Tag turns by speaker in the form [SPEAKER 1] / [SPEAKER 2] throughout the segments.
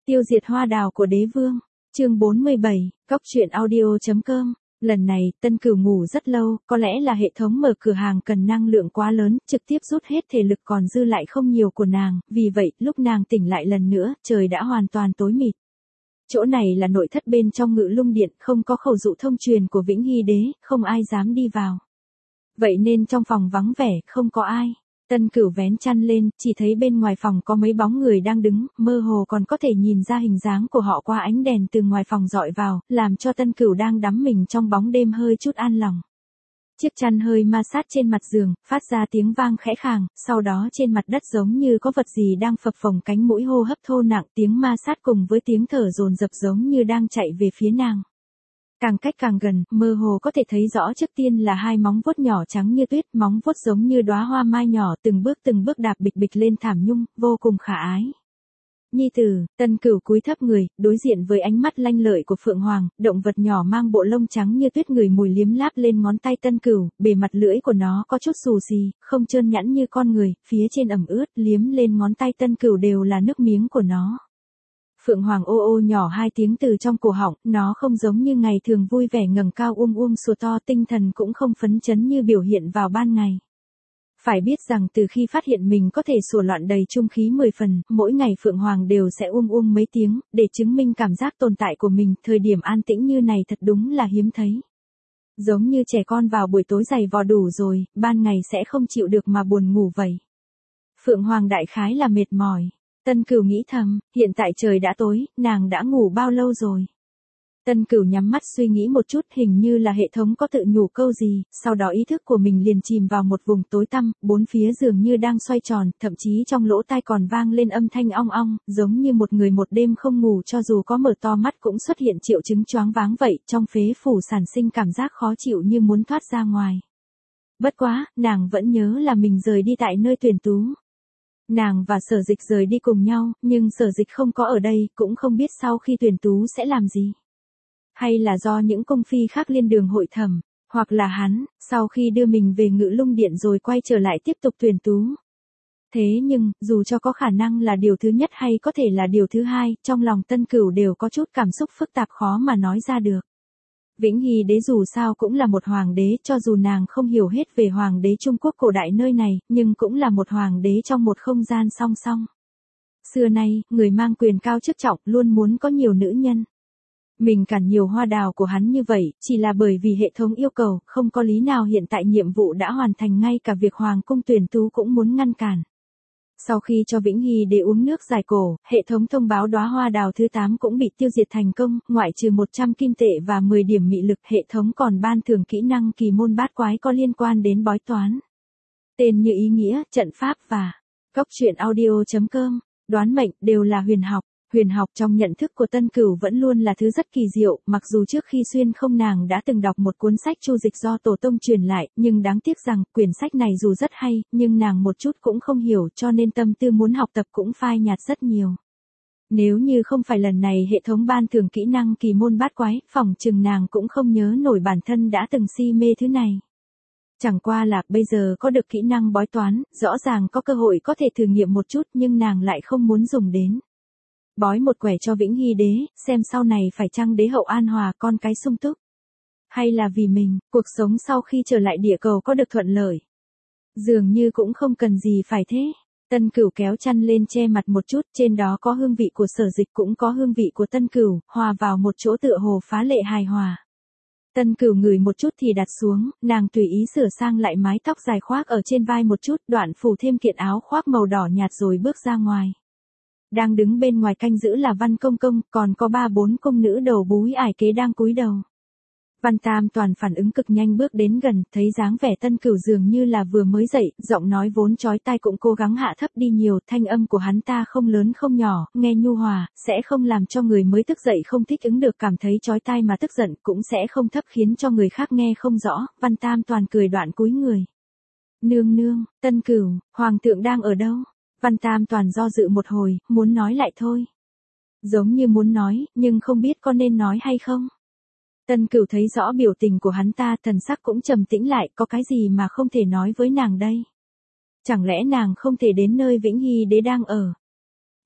[SPEAKER 1] Tiêu diệt hoa đào của đế vương. Chương 47, Cóc truyện audio.com. Lần này, Tân Cửu ngủ rất lâu, có lẽ là hệ thống mở cửa hàng cần năng lượng quá lớn, trực tiếp rút hết thể lực còn dư lại không nhiều của nàng, vì vậy, lúc nàng tỉnh lại lần nữa, trời đã hoàn toàn tối mịt. Chỗ này là nội thất bên trong Ngự Lung Điện, không có khẩu dụ thông truyền của Vĩnh Hy Đế, không ai dám đi vào. Vậy nên trong phòng vắng vẻ, không có ai. Tân Cửu vén chăn lên, chỉ thấy bên ngoài phòng có mấy bóng người đang đứng, mơ hồ còn có thể nhìn ra hình dáng của họ qua ánh đèn từ ngoài phòng dọi vào, làm cho Tân Cửu đang đắm mình trong bóng đêm hơi chút an lòng. Chiếc chăn hơi ma sát trên mặt giường, phát ra tiếng vang khẽ khàng, sau đó trên mặt đất giống như có vật gì đang phập phồng cánh mũi hô hấp thô nặng, tiếng ma sát cùng với tiếng thở dồn dập giống như đang chạy về phía nàng. Càng cách càng gần, mơ hồ có thể thấy rõ trước tiên là hai móng vuốt nhỏ trắng như tuyết, móng vuốt giống như đóa hoa mai nhỏ từng bước đạp bịch bịch lên thảm nhung, vô cùng khả ái. Nhi tử, Tân Cửu cúi thấp người, đối diện với ánh mắt lanh lợi của Phượng Hoàng, động vật nhỏ mang bộ lông trắng như tuyết ngửi mùi liếm láp lên ngón tay Tân Cửu, bề mặt lưỡi của nó có chút xù xì, không trơn nhẵn như con người, phía trên ẩm ướt, liếm lên ngón tay Tân Cửu đều là nước miếng của nó. Phượng Hoàng ô ô nhỏ hai tiếng từ trong cổ họng, nó không giống như ngày thường vui vẻ ngẩng cao sủa to, tinh thần cũng không phấn chấn như biểu hiện vào ban ngày. Phải biết rằng từ khi phát hiện mình có thể sủa loạn đầy trung khí 10 phần, mỗi ngày Phượng Hoàng đều sẽ mấy tiếng, để chứng minh cảm giác tồn tại của mình, thời điểm an tĩnh như này thật đúng là hiếm thấy. Giống như trẻ con vào buổi tối giày vò đủ rồi, ban ngày sẽ không chịu được mà buồn ngủ vậy. Phượng Hoàng đại khái là mệt mỏi. Tân Cửu nghĩ thầm, hiện tại trời đã tối, nàng đã ngủ bao lâu rồi? Tân Cửu nhắm mắt suy nghĩ một chút, hình như là hệ thống có tự nhủ câu gì, sau đó ý thức của mình liền chìm vào một vùng tối tăm, bốn phía dường như đang xoay tròn, thậm chí trong lỗ tai còn vang lên âm thanh ong ong, giống như một người một đêm không ngủ cho dù có mở to mắt cũng xuất hiện triệu chứng choáng váng vậy, trong phế phủ sản sinh cảm giác khó chịu như muốn thoát ra ngoài. Bất quá, nàng vẫn nhớ là mình rời đi tại nơi tuyển tú. Nàng và Sở Dịch rời đi cùng nhau, nhưng Sở Dịch không có ở đây, cũng không biết sau khi tuyển tú sẽ làm gì. Hay là do những cung phi khác liên đường hội thẩm, hoặc là hắn, sau khi đưa mình về Ngự Lung Điện rồi quay trở lại tiếp tục tuyển tú. Thế nhưng, dù cho có khả năng là điều thứ nhất hay có thể là điều thứ hai, trong lòng Tân Cửu đều có chút cảm xúc phức tạp khó mà nói ra được. Vĩnh Hy Đế dù sao cũng là một hoàng đế, cho dù nàng không hiểu hết về hoàng đế Trung Quốc cổ đại nơi này, nhưng cũng là một hoàng đế trong một không gian song song. Xưa nay, người mang quyền cao chức trọng luôn muốn có nhiều nữ nhân. Mình cản nhiều hoa đào của hắn như vậy, chỉ là bởi vì hệ thống yêu cầu, không có lý nào hiện tại nhiệm vụ đã hoàn thành ngay cả việc hoàng cung tuyển tú cũng muốn ngăn cản. Sau khi cho Vĩnh Hy Đế uống nước giải cổ, hệ thống thông báo đóa hoa đào thứ 8 cũng bị tiêu diệt thành công, ngoại trừ 100 kim tệ và 10 điểm mị lực, hệ thống còn ban thưởng kỹ năng kỳ môn bát quái có liên quan đến bói toán. Tên như ý nghĩa, trận pháp và Cóc truyện audio.com, đoán mệnh đều là huyền học. Huyền học trong nhận thức của Tân Cửu vẫn luôn là thứ rất kỳ diệu, mặc dù trước khi xuyên không nàng đã từng đọc một cuốn sách chu dịch do tổ tông truyền lại, nhưng đáng tiếc rằng, quyển sách này dù rất hay, nhưng nàng một chút cũng không hiểu cho nên tâm tư muốn học tập cũng phai nhạt rất nhiều. Nếu như không phải lần này hệ thống ban thưởng kỹ năng kỳ môn bát quái, phỏng chừng nàng cũng không nhớ nổi bản thân đã từng si mê thứ này. Chẳng qua là bây giờ có được kỹ năng bói toán, rõ ràng có cơ hội có thể thử nghiệm một chút nhưng nàng lại không muốn dùng đến. Bói một quẻ cho Vĩnh Hy Đế, xem sau này phải chăng đế hậu an hòa con cái sung túc. Hay là vì mình, cuộc sống sau khi trở lại địa cầu có được thuận lợi. Dường như cũng không cần gì phải thế. Tân Cửu kéo chăn lên che mặt một chút, trên đó có hương vị của Sở Dịch cũng có hương vị của Tân Cửu, hòa vào một chỗ tựa hồ phá lệ hài hòa. Tân Cửu ngửi một chút thì đặt xuống, nàng tùy ý sửa sang lại mái tóc dài khoác ở trên vai một chút, đoạn phủ thêm kiện áo khoác màu đỏ nhạt rồi bước ra ngoài. Đang đứng bên ngoài canh giữ là Văn Công Công, còn có 3-4 cung nữ đầu búi ải kế đang cúi đầu. Văn Tam Toàn phản ứng cực nhanh bước đến gần, thấy dáng vẻ Tân Cửu dường như là vừa mới dậy, giọng nói vốn chói tai cũng cố gắng hạ thấp đi nhiều, thanh âm của hắn ta không lớn không nhỏ, nghe nhu hòa, sẽ không làm cho người mới thức dậy không thích ứng được cảm thấy chói tai mà tức giận, cũng sẽ không thấp khiến cho người khác nghe không rõ. Văn Tam Toàn cười đoạn cúi người. Nương nương, Tân Cửu, hoàng thượng đang ở đâu? Văn Tam Toàn do dự một hồi, muốn nói lại thôi. Giống như muốn nói, nhưng không biết có nên nói hay không. Tân Cửu thấy rõ biểu tình của hắn ta, thần sắc cũng trầm tĩnh lại, có cái gì mà không thể nói với nàng đây? Chẳng lẽ nàng không thể đến nơi Vĩnh Hy Đế đang ở?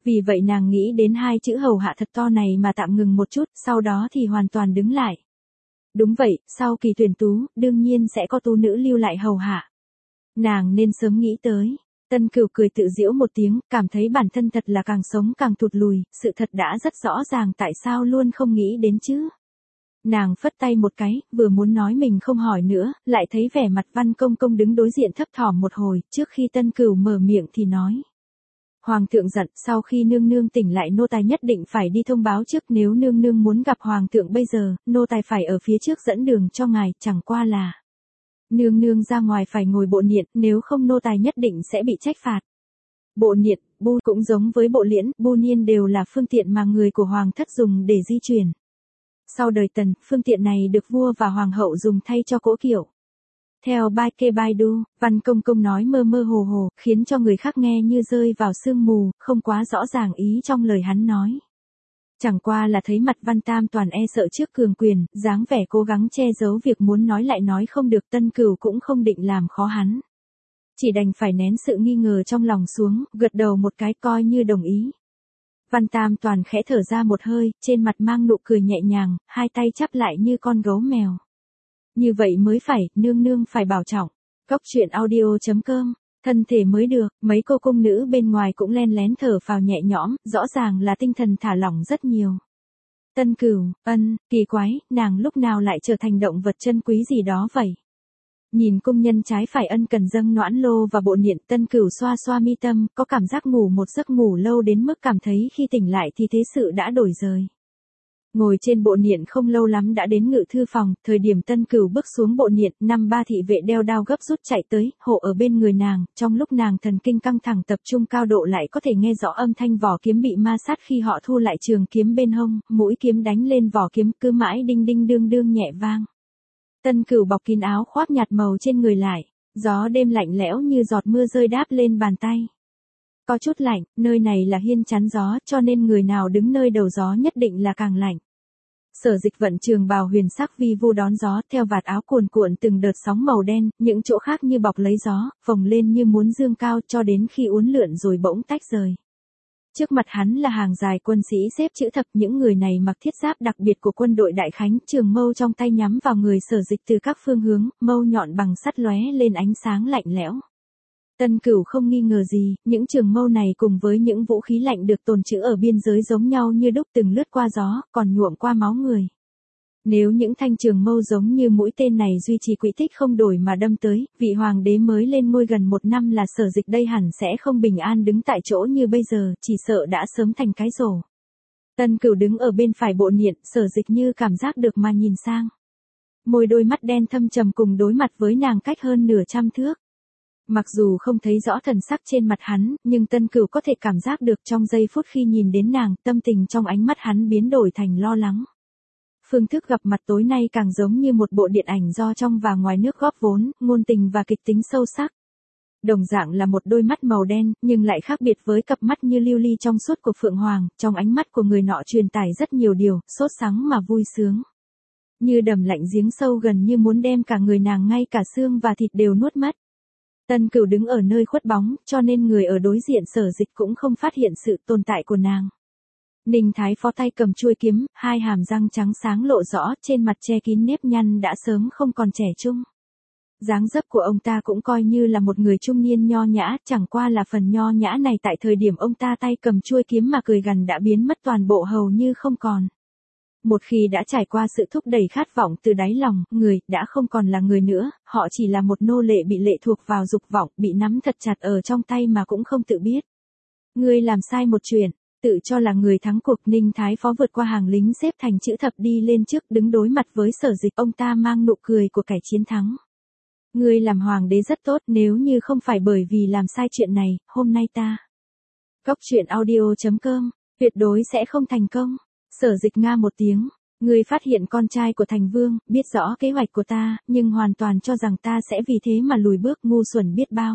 [SPEAKER 1] Vì vậy nàng nghĩ đến hai chữ hầu hạ thật to này mà tạm ngừng một chút, sau đó thì hoàn toàn đứng lại. Đúng vậy, sau kỳ tuyển tú, đương nhiên sẽ có tú nữ lưu lại hầu hạ. Nàng nên sớm nghĩ tới. Tân Cửu cười tự giễu một tiếng, cảm thấy bản thân thật là càng sống càng tụt lùi, sự thật đã rất rõ ràng tại sao luôn không nghĩ đến chứ. Nàng phất tay một cái, vừa muốn nói mình không hỏi nữa, lại thấy vẻ mặt Văn Công Công đứng đối diện thấp thỏm một hồi, trước khi Tân Cửu mở miệng thì nói. Hoàng thượng giận, sau khi nương nương tỉnh lại nô tài nhất định phải đi thông báo trước, nếu nương nương muốn gặp hoàng thượng bây giờ, nô tài phải ở phía trước dẫn đường cho ngài, chẳng qua là. Nương nương ra ngoài phải ngồi bộ niệm, nếu không nô tài nhất định sẽ bị trách phạt. Bộ niệm, bu cũng giống với bộ liễn, bu niên đều là phương tiện mà người của hoàng thất dùng để di chuyển. Sau đời Tần, phương tiện này được vua và hoàng hậu dùng thay cho cỗ kiệu. Theo Bai Kê Bai Du, Văn Công Công nói mơ mơ hồ hồ, khiến cho người khác nghe như rơi vào sương mù, không quá rõ ràng ý trong lời hắn nói. Chẳng qua là thấy mặt Văn Tam Toàn e sợ trước cường quyền, dáng vẻ cố gắng che giấu việc muốn nói lại nói không được, Tân Cửu cũng không định làm khó hắn. Chỉ đành phải nén sự nghi ngờ trong lòng xuống, gật đầu một cái coi như đồng ý. Văn Tam Toàn khẽ thở ra một hơi, trên mặt mang nụ cười nhẹ nhàng, hai tay chắp lại như con gấu mèo. Như vậy mới phải, nương nương phải bảo trọng. Cóc truyện audio.com, thân thể mới được, mấy cô cung nữ bên ngoài cũng len lén thở phào nhẹ nhõm, rõ ràng là tinh thần thả lỏng rất nhiều. Tân Cửu, kỳ quái, nàng lúc nào lại trở thành động vật chân quý gì đó vậy? Nhìn công nhân trái phải ân cần dâng noãn lô và bộ niệm, Tân Cửu xoa xoa mi tâm, có cảm giác ngủ một giấc ngủ lâu đến mức cảm thấy khi tỉnh lại thì thế sự đã đổi rời. Ngồi trên bộ niệm không lâu lắm đã đến ngự thư phòng, thời điểm Tân Cửu bước xuống bộ niệm, năm ba thị vệ đeo đao gấp rút chạy tới, hộ ở bên người nàng, trong lúc nàng thần kinh căng thẳng tập trung cao độ lại có thể nghe rõ âm thanh vỏ kiếm bị ma sát khi họ thu lại trường kiếm bên hông, mũi kiếm đánh lên vỏ kiếm cứ mãi đinh đinh đương đương nhẹ vang. Tân Cửu bọc kín áo khoác nhạt màu trên người lại, gió đêm lạnh lẽo như giọt mưa rơi đáp lên bàn tay. Có chút lạnh, nơi này là hiên chắn gió, cho nên người nào đứng nơi đầu gió nhất định là càng lạnh. Sở Dịch vận trường bào huyền sắc vi vu đón gió, theo vạt áo cuồn cuộn từng đợt sóng màu đen, những chỗ khác như bọc lấy gió, phồng lên như muốn dương cao cho đến khi uốn lượn rồi bỗng tách rời. Trước mặt hắn là hàng dài quân sĩ xếp chữ thập, những người này mặc thiết giáp đặc biệt của quân đội Đại Khánh, trường mâu trong tay nhắm vào người Sở Dịch từ các phương hướng, mâu nhọn bằng sắt lóe lên ánh sáng lạnh lẽo. Tân Cửu không nghi ngờ gì, những trường mâu này cùng với những vũ khí lạnh được tồn trữ ở biên giới giống nhau như đúc, từng lướt qua gió, còn nhuộm qua máu người. Nếu những thanh trường mâu giống như mũi tên này duy trì quỹ tích không đổi mà đâm tới, vị hoàng đế mới lên ngôi gần một năm là Sở Dịch đây hẳn sẽ không bình an đứng tại chỗ như bây giờ, chỉ sợ đã sớm thành cái rổ. Tân Cửu đứng ở bên phải bộ niệm, Sở Dịch như cảm giác được mà nhìn sang. Môi đôi mắt đen thâm trầm cùng đối mặt với nàng cách hơn nửa trăm thước. Mặc dù không thấy rõ thần sắc trên mặt hắn, nhưng Tân Cửu có thể cảm giác được trong giây phút khi nhìn đến nàng, tâm tình trong ánh mắt hắn biến đổi thành lo lắng. Phương thức gặp mặt tối nay càng giống như một bộ điện ảnh do trong và ngoài nước góp vốn, ngôn tình và kịch tính sâu sắc. Đồng dạng là một đôi mắt màu đen, nhưng lại khác biệt với cặp mắt như lưu ly trong suốt của Phượng Hoàng, trong ánh mắt của người nọ truyền tải rất nhiều điều, sốt sắng mà vui sướng. Như đầm lạnh giếng sâu gần như muốn đem cả người nàng ngay cả xương và thịt đều nuốt mất. Tân Cửu đứng ở nơi khuất bóng, cho nên người ở đối diện Sở Dịch cũng không phát hiện sự tồn tại của nàng. Ninh Thái Phó tay cầm chuôi kiếm, hai hàm răng trắng sáng lộ rõ, trên mặt che kín nếp nhăn đã sớm không còn trẻ trung. Dáng dấp của ông ta cũng coi như là một người trung niên nho nhã, chẳng qua là phần nho nhã này tại thời điểm ông ta tay cầm chuôi kiếm mà cười gằn đã biến mất toàn bộ hầu như không còn. Một khi đã trải qua sự thúc đẩy khát vọng từ đáy lòng, người đã không còn là người nữa, họ chỉ là một nô lệ bị lệ thuộc vào dục vọng, bị nắm thật chặt ở trong tay mà cũng không tự biết. Ngươi làm sai một chuyện, tự cho là người thắng cuộc. Ninh Thái Phó vượt qua hàng lính xếp thành chữ thập đi lên trước, đứng đối mặt với Sở Dịch, ông ta mang nụ cười của kẻ chiến thắng. Ngươi làm hoàng đế rất tốt, nếu như không phải bởi vì làm sai chuyện này, hôm nay ta. Cóc truyện audio.com, tuyệt đối sẽ không thành công. Sở Dịch nga một tiếng, ngươi phát hiện con trai của thành vương, biết rõ kế hoạch của ta, nhưng hoàn toàn cho rằng ta sẽ vì thế mà lùi bước, ngu xuẩn biết bao.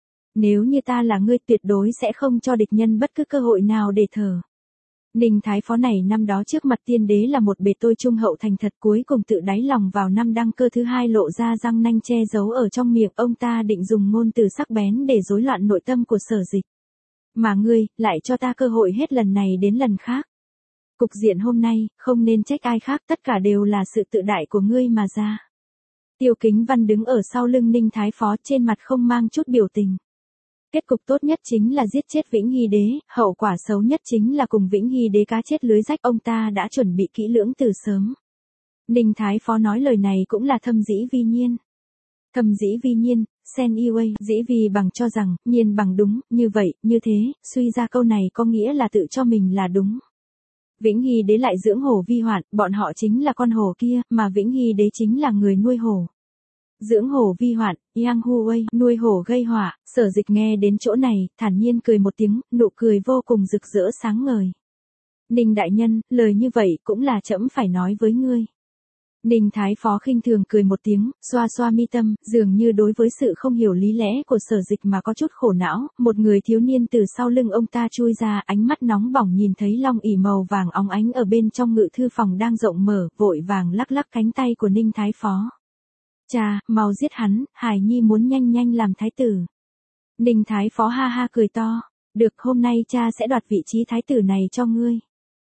[SPEAKER 1] Nếu như ta là ngươi tuyệt đối sẽ không cho địch nhân bất cứ cơ hội nào để thở. Ninh Thái Phó này năm đó trước mặt tiên đế là một bề tôi trung hậu thành thật, cuối cùng tự đáy lòng vào năm đăng cơ thứ hai lộ ra răng nanh che giấu ở trong miệng, ông ta định dùng ngôn từ sắc bén để rối loạn nội tâm của Sở Dịch. Mà ngươi, lại cho ta cơ hội hết lần này đến lần khác. Cục diện hôm nay, không nên trách ai khác, tất cả đều là sự tự đại của ngươi mà ra. Tiêu Kính Văn đứng ở sau lưng Ninh Thái Phó, trên mặt không mang chút biểu tình. Kết cục tốt nhất chính là giết chết Vĩnh Hy Đế, hậu quả xấu nhất chính là cùng Vĩnh Hy Đế cá chết lưới rách, ông ta đã chuẩn bị kỹ lưỡng từ sớm. Ninh Thái Phó nói lời này cũng là thâm dĩ vi nhiên. Thâm dĩ vi nhiên, sen iway, dĩ vi bằng cho rằng, nhiên bằng đúng, như vậy, như thế, suy ra câu này có nghĩa là tự cho mình là đúng. Vĩnh Hy Đế lại dưỡng hổ vi hoạn, bọn họ chính là con hổ kia, mà Vĩnh Hy Đế chính là người nuôi hổ. Dưỡng hổ vi hoạn, yang huwei, nuôi hổ gây họa. Sở Dịch nghe đến chỗ này, thản nhiên cười một tiếng, nụ cười vô cùng rực rỡ sáng ngời. Ninh đại nhân, lời như vậy cũng là trẫm phải nói với ngươi. Ninh Thái Phó khinh thường cười một tiếng, xoa xoa mi tâm, dường như đối với sự không hiểu lý lẽ của Sở Dịch mà có chút khổ não. Một người thiếu niên từ sau lưng ông ta chui ra, ánh mắt nóng bỏng nhìn thấy long ỷ màu vàng óng ánh ở bên trong ngự thư phòng đang rộng mở, vội vàng lắc lắc cánh tay của Ninh Thái Phó. Cha, mau giết hắn, Hải Nhi muốn nhanh nhanh làm thái tử. Ninh Thái Phó ha ha cười to. Được, hôm nay cha sẽ đoạt vị trí thái tử này cho ngươi.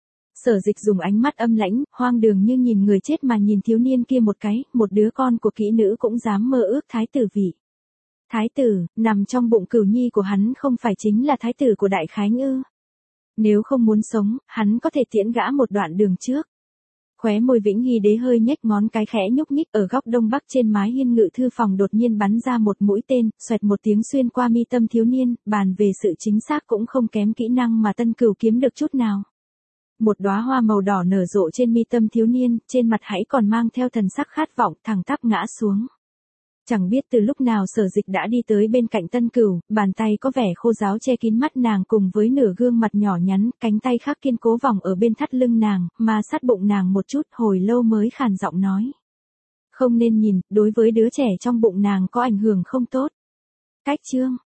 [SPEAKER 1] Sở Dịch dùng ánh mắt âm lãnh, hoang đường như nhìn người chết mà nhìn thiếu niên kia một cái, một đứa con của kỹ nữ cũng dám mơ ước thái tử vị. Thái tử, nằm trong bụng Cửu Nhi của hắn không phải chính là thái tử của Đại Khánh ư? Nếu không muốn sống, hắn có thể tiễn gã một đoạn đường trước. Khóe môi Vĩnh Hy Đế hơi nhếch ngón cái khẽ nhúc nhích, ở góc đông bắc trên mái hiên ngự thư phòng đột nhiên bắn ra một mũi tên, xoẹt một tiếng xuyên qua mi tâm thiếu niên, bàn về sự chính xác cũng không kém kỹ năng mà Tân Cửu kiếm được chút nào. Một đóa hoa màu đỏ nở rộ trên mi tâm thiếu niên, trên mặt hãy còn mang theo thần sắc khát vọng, thẳng tắp ngã xuống. Chẳng biết từ lúc nào Sở Dịch đã đi tới bên cạnh Tân Cửu, bàn tay có vẻ khô ráo che kín mắt nàng cùng với nửa gương mặt nhỏ nhắn, cánh tay khác kiên cố vòng ở bên thắt lưng nàng, mà sát bụng nàng một chút, hồi lâu mới khàn giọng nói. Không nên nhìn, đối với đứa trẻ trong bụng nàng có ảnh hưởng không tốt. Cách chương